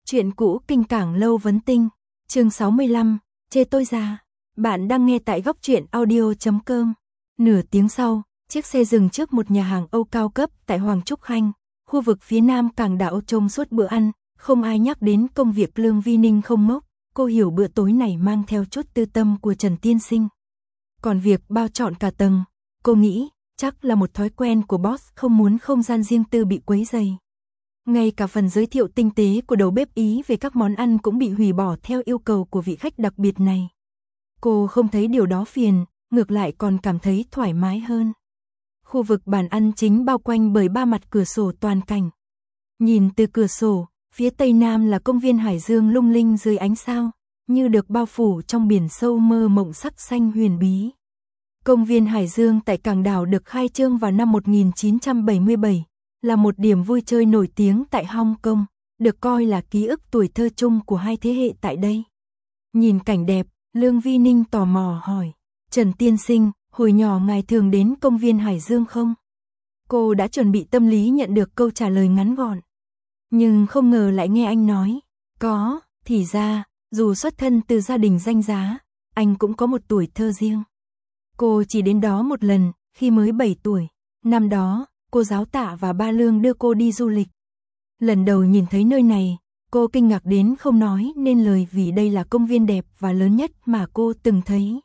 Chuyện cũ kinh cảng lâu vấn tinh, chương 65, chê tôi già. Bạn đang nghe tại góc truyện audio.com. Nửa tiếng sau, chiếc xe dừng trước một nhà hàng Âu cao cấp tại Hoàng Trúc Khanh, khu vực phía nam cảng đảo trong suốt bữa ăn, không ai nhắc đến công việc Lương Vi Ninh không ngốc, cô hiểu bữa tối này mang theo chút tư tâm của Trần Tiên Sinh. Còn việc bao trọn cả tầng, cô nghĩ, chắc là một thói quen của boss không muốn không gian riêng tư bị quấy rầy. Ngay cả phần giới thiệu tinh tế của đầu bếp Ý về các món ăn cũng bị hủy bỏ theo yêu cầu của vị khách đặc biệt này. Cô không thấy điều đó phiền, ngược lại còn cảm thấy thoải mái hơn. Khu vực bàn ăn chính bao quanh bởi 3 mặt cửa sổ toàn cảnh. Nhìn từ cửa sổ, phía tây nam là công viên Hải Dương lung linh dưới ánh sao, như được bao phủ trong biển sâu mơ mộng sắc xanh huyền bí. Công viên Hải Dương tại cảng đảo được khai trương vào năm 1977, là một điểm vui chơi nổi tiếng tại Hong Kong, được coi là ký ức tuổi thơ chung của hai thế hệ tại đây. Nhìn cảnh đẹp, Lương Vi Ninh tò mò hỏi, Trần Tiên Sinh, hồi nhỏ ngài thường đến công viên Hải Dương không? Cô đã chuẩn bị tâm lý nhận được câu trả lời ngắn gọn. Nhưng không ngờ lại nghe anh nói, có, thì ra, dù xuất thân từ gia đình danh giá, anh cũng có một tuổi thơ riêng. Cô chỉ đến đó một lần, khi mới 7 tuổi, năm đó, cô giáo Tạ và ba Lương đưa cô đi du lịch. Lần đầu nhìn thấy nơi này, cô kinh ngạc đến không nói nên lời vì đây là công viên đẹp và lớn nhất mà cô từng thấy.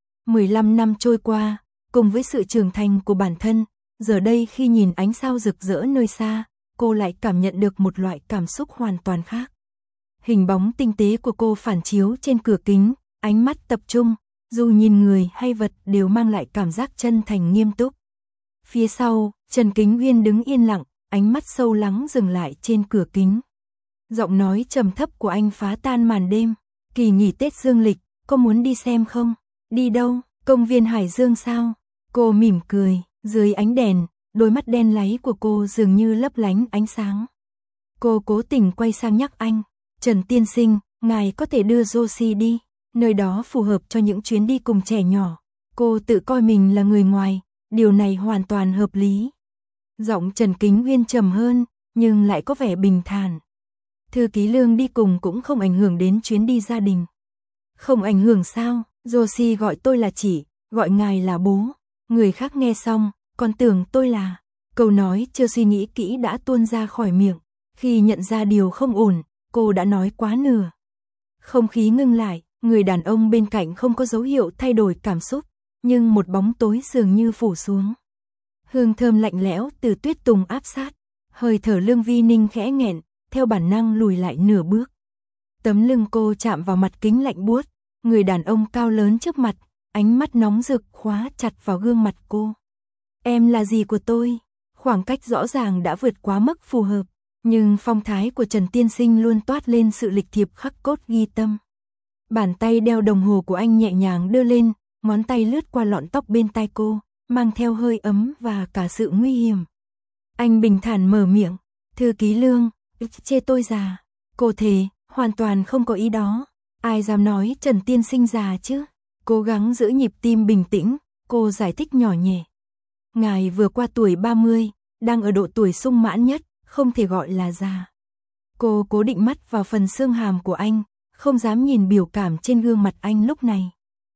15 năm trôi qua, cùng với sự trưởng thành của bản thân, giờ đây khi nhìn ánh sao rực rỡ nơi xa, cô lại cảm nhận được một loại cảm xúc hoàn toàn khác. Hình bóng tinh tế của cô phản chiếu trên cửa kính, ánh mắt tập trung, dù nhìn người hay vật đều mang lại cảm giác chân thành nghiêm túc. Phía sau, Trần Kính Uyên đứng yên lặng, ánh mắt sâu lắng dừng lại trên cửa kính. Giọng nói trầm thấp của anh phá tan màn đêm. Kỳ nghỉ Tết dương lịch, có muốn đi xem không? Đi đâu? Công viên Hải Dương sao? Cô mỉm cười, dưới ánh đèn, đôi mắt đen láy của cô dường như lấp lánh ánh sáng. Cô cố tình quay sang nhắc anh, Trần Tiên Sinh, ngài có thể đưa Josie đi, nơi đó phù hợp cho những chuyến đi cùng trẻ nhỏ. Cô tự coi mình là người ngoài, điều này hoàn toàn hợp lý. Giọng Trần Kính Uyên trầm hơn, nhưng lại có vẻ bình thản. Thư ký Lương đi cùng cũng không ảnh hưởng đến chuyến đi gia đình. Không ảnh hưởng sao? Josie gọi tôi là chị, gọi ngài là bố. Người khác nghe xong, còn tưởng tôi là... Câu nói chưa suy nghĩ kỹ đã tuôn ra khỏi miệng. Khi nhận ra điều không ổn, cô đã nói quá nửa. Không khí ngưng lại, người đàn ông bên cạnh không có dấu hiệu thay đổi cảm xúc, nhưng một bóng tối dường như phủ xuống. Hương thơm lạnh lẽo từ tuyết tùng áp sát, hơi thở Lương Vi Ninh khẽ nghẹn, theo bản năng lùi lại nửa bước. Tấm lưng cô chạm vào mặt kính lạnh buốt, người đàn ông cao lớn trước mặt, ánh mắt nóng rực khóa chặt vào gương mặt cô. Em là gì của tôi? Khoảng cách rõ ràng đã vượt quá mức phù hợp, nhưng phong thái của Trần Tiên Sinh luôn toát lên sự lịch thiệp khắc cốt ghi tâm. Bàn tay đeo đồng hồ của anh nhẹ nhàng đưa lên, ngón tay lướt qua lọn tóc bên tai cô, mang theo hơi ấm và cả sự nguy hiểm. Anh bình thản mở miệng, thư ký Lương, chê tôi già. Cô thề, hoàn toàn không có ý đó. Ai dám nói Trần Tiên Sinh già chứ? Cố gắng giữ nhịp tim bình tĩnh, cô giải thích nhỏ nhẹ. Ngài vừa qua tuổi 30, đang ở độ tuổi sung mãn nhất, không thể gọi là già. Cô cố định mắt vào phần xương hàm của anh, không dám nhìn biểu cảm trên gương mặt anh lúc này.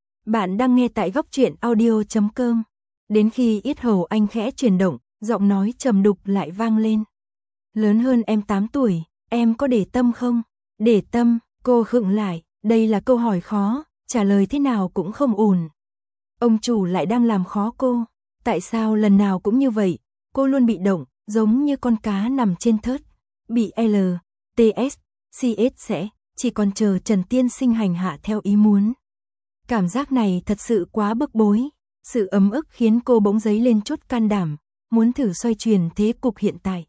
Bạn đang nghe tại góc truyện audio.com. Đến khi yết hầu anh khẽ chuyển động, giọng nói trầm đục lại vang lên. Lớn hơn em 8 tuổi, em có để tâm không? Để tâm, cô khựng lại, đây là câu hỏi khó, trả lời thế nào cũng không ổn. Ông chủ lại đang làm khó cô, tại sao lần nào cũng như vậy, cô luôn bị động, giống như con cá nằm trên thớt, bị L, T, S, CS sẽ, chỉ còn chờ Trần Tiên Sinh hành hạ theo ý muốn. Cảm giác này thật sự quá bức bối, sự ấm ức khiến cô bỗng dấy lên chút can đảm, muốn thử xoay chuyển thế cục hiện tại.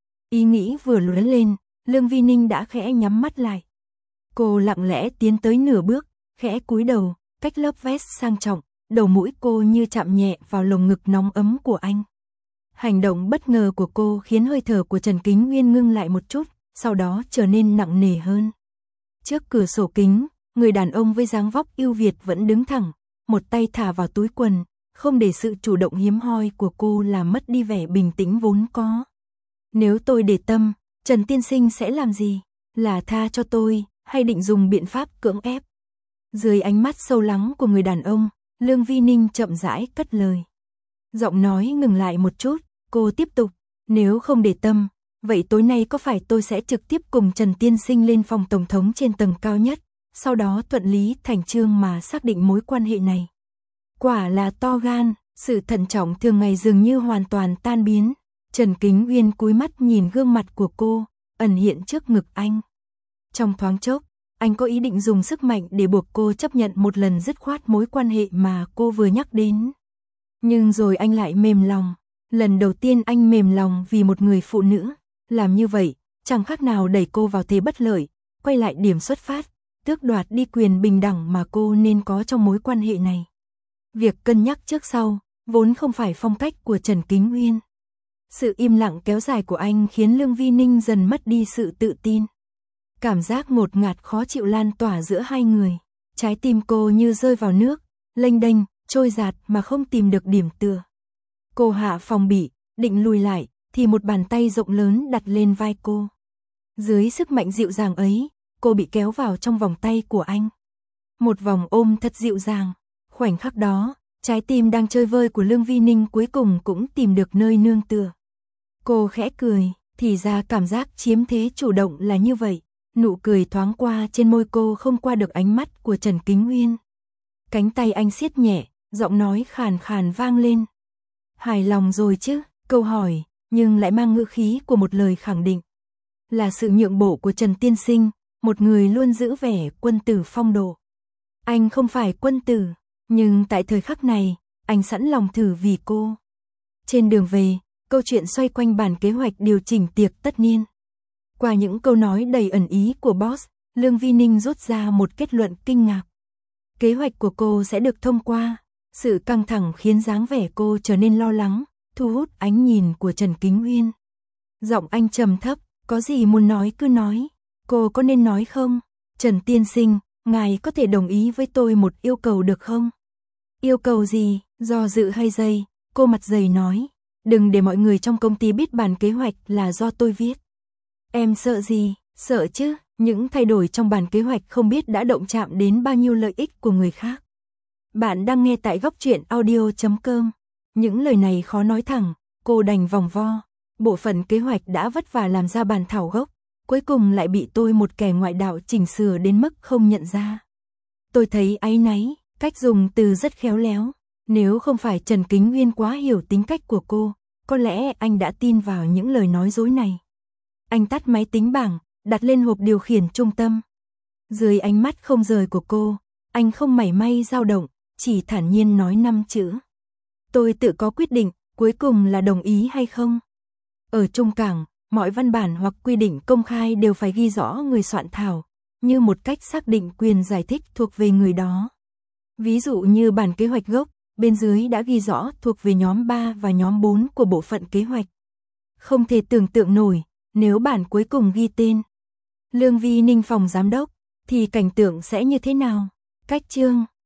Ý nghĩ vừa lóe lên, Lương Vi Ninh đã khẽ nhắm mắt lại. Cô lặng lẽ tiến tới nửa bước, khẽ cúi đầu, cách lớp vest sang trọng, đầu mũi cô như chạm nhẹ vào lồng ngực nóng ấm của anh. Hành động bất ngờ của cô khiến hơi thở của Trần Kính Uyên ngưng lại một chút, sau đó trở nên nặng nề hơn. Trước cửa sổ kính, người đàn ông với dáng vóc ưu việt vẫn đứng thẳng, một tay thả vào túi quần, không để sự chủ động hiếm hoi của cô làm mất đi vẻ bình tĩnh vốn có. Nếu tôi để tâm, Trần Tiên Sinh sẽ làm gì? Là tha cho tôi, hay định dùng biện pháp cưỡng ép? Dưới ánh mắt sâu lắng của người đàn ông, Lương Vi Ninh chậm rãi cất lời. Giọng nói ngừng lại một chút, cô tiếp tục, nếu không để tâm, vậy tối nay có phải tôi sẽ trực tiếp cùng Trần Tiên Sinh lên phòng tổng thống trên tầng cao nhất, sau đó thuận lý thành chương mà xác định mối quan hệ này. Quả là to gan, sự thận trọng thường ngày dường như hoàn toàn tan biến. Trần Kính Uyên cúi mắt nhìn gương mặt của cô, ẩn hiện trước ngực anh. Trong thoáng chốc, anh có ý định dùng sức mạnh để buộc cô chấp nhận một lần dứt khoát mối quan hệ mà cô vừa nhắc đến. Nhưng rồi anh lại mềm lòng. Lần đầu tiên anh mềm lòng vì một người phụ nữ. Làm như vậy, chẳng khác nào đẩy cô vào thế bất lợi, quay lại điểm xuất phát, tước đoạt đi quyền bình đẳng mà cô nên có trong mối quan hệ này. Việc cân nhắc trước sau, vốn không phải phong cách của Trần Kính Uyên. Sự im lặng kéo dài của anh khiến Lương Vi Ninh dần mất đi sự tự tin. Cảm giác ngột ngạt khó chịu lan tỏa giữa hai người. Trái tim cô như rơi vào nước, lênh đênh, trôi dạt mà không tìm được điểm tựa. Cô hạ phòng bị, định lùi lại, thì một bàn tay rộng lớn đặt lên vai cô. Dưới sức mạnh dịu dàng ấy, cô bị kéo vào trong vòng tay của anh. Một vòng ôm thật dịu dàng. Khoảnh khắc đó, trái tim đang chơi vơi của Lương Vi Ninh cuối cùng cũng tìm được nơi nương tựa. Cô khẽ cười, thì ra cảm giác chiếm thế chủ động là như vậy. Nụ cười thoáng qua trên môi cô không qua được ánh mắt của Trần Kính Uyên. Cánh tay anh siết nhẹ, giọng nói khàn khàn vang lên. Hài lòng rồi chứ? Câu hỏi, nhưng lại mang ngữ khí của một lời khẳng định. Là sự nhượng bộ của Trần Tiên Sinh, một người luôn giữ vẻ quân tử phong độ. Anh không phải quân tử, nhưng tại thời khắc này, anh sẵn lòng thử vì cô. Trên đường về, câu chuyện xoay quanh bản kế hoạch điều chỉnh tiệc tất niên. Qua những câu nói đầy ẩn ý của boss, Lương Vi Ninh rút ra một kết luận kinh ngạc. Kế hoạch của cô sẽ được thông qua. Sự căng thẳng khiến dáng vẻ cô trở nên lo lắng, thu hút ánh nhìn của Trần Kính Uyên. Giọng anh trầm thấp, có gì muốn nói cứ nói. Cô có nên nói không? Trần Tiên Sinh, ngài có thể đồng ý với tôi một yêu cầu được không? Yêu cầu gì? Do dự hay dây? Cô mặt dày nói. Đừng để mọi người trong công ty biết bản kế hoạch là do tôi viết. Em sợ gì? Sợ chứ, những thay đổi trong bản kế hoạch không biết đã động chạm đến bao nhiêu lợi ích của người khác. Bạn đang nghe tại góc truyện audio.com. Những lời này khó nói thẳng, cô đành vòng vo. Bộ phận kế hoạch đã vất vả làm ra bản thảo gốc, cuối cùng lại bị tôi một kẻ ngoại đạo chỉnh sửa đến mức không nhận ra. Tôi thấy áy náy, cách dùng từ rất khéo léo. Nếu không phải Trần Kính Uyên quá hiểu tính cách của cô, có lẽ anh đã tin vào những lời nói dối này. Anh tắt máy tính bảng, đặt lên hộp điều khiển trung tâm. Dưới ánh mắt không rời của cô, anh không mảy may dao động, chỉ thản nhiên nói 5 chữ. Tôi tự có quyết định, cuối cùng là đồng ý hay không. Ở Trung Cảng, mọi văn bản hoặc quy định công khai đều phải ghi rõ người soạn thảo, như một cách xác định quyền giải thích thuộc về người đó. Ví dụ như bản kế hoạch gốc, bên dưới đã ghi rõ thuộc về nhóm 3 và nhóm 4 của bộ phận kế hoạch. Không thể tưởng tượng nổi, nếu bản cuối cùng ghi tên Lương Vi Ninh phòng giám đốc, thì cảnh tượng sẽ như thế nào? Cách chương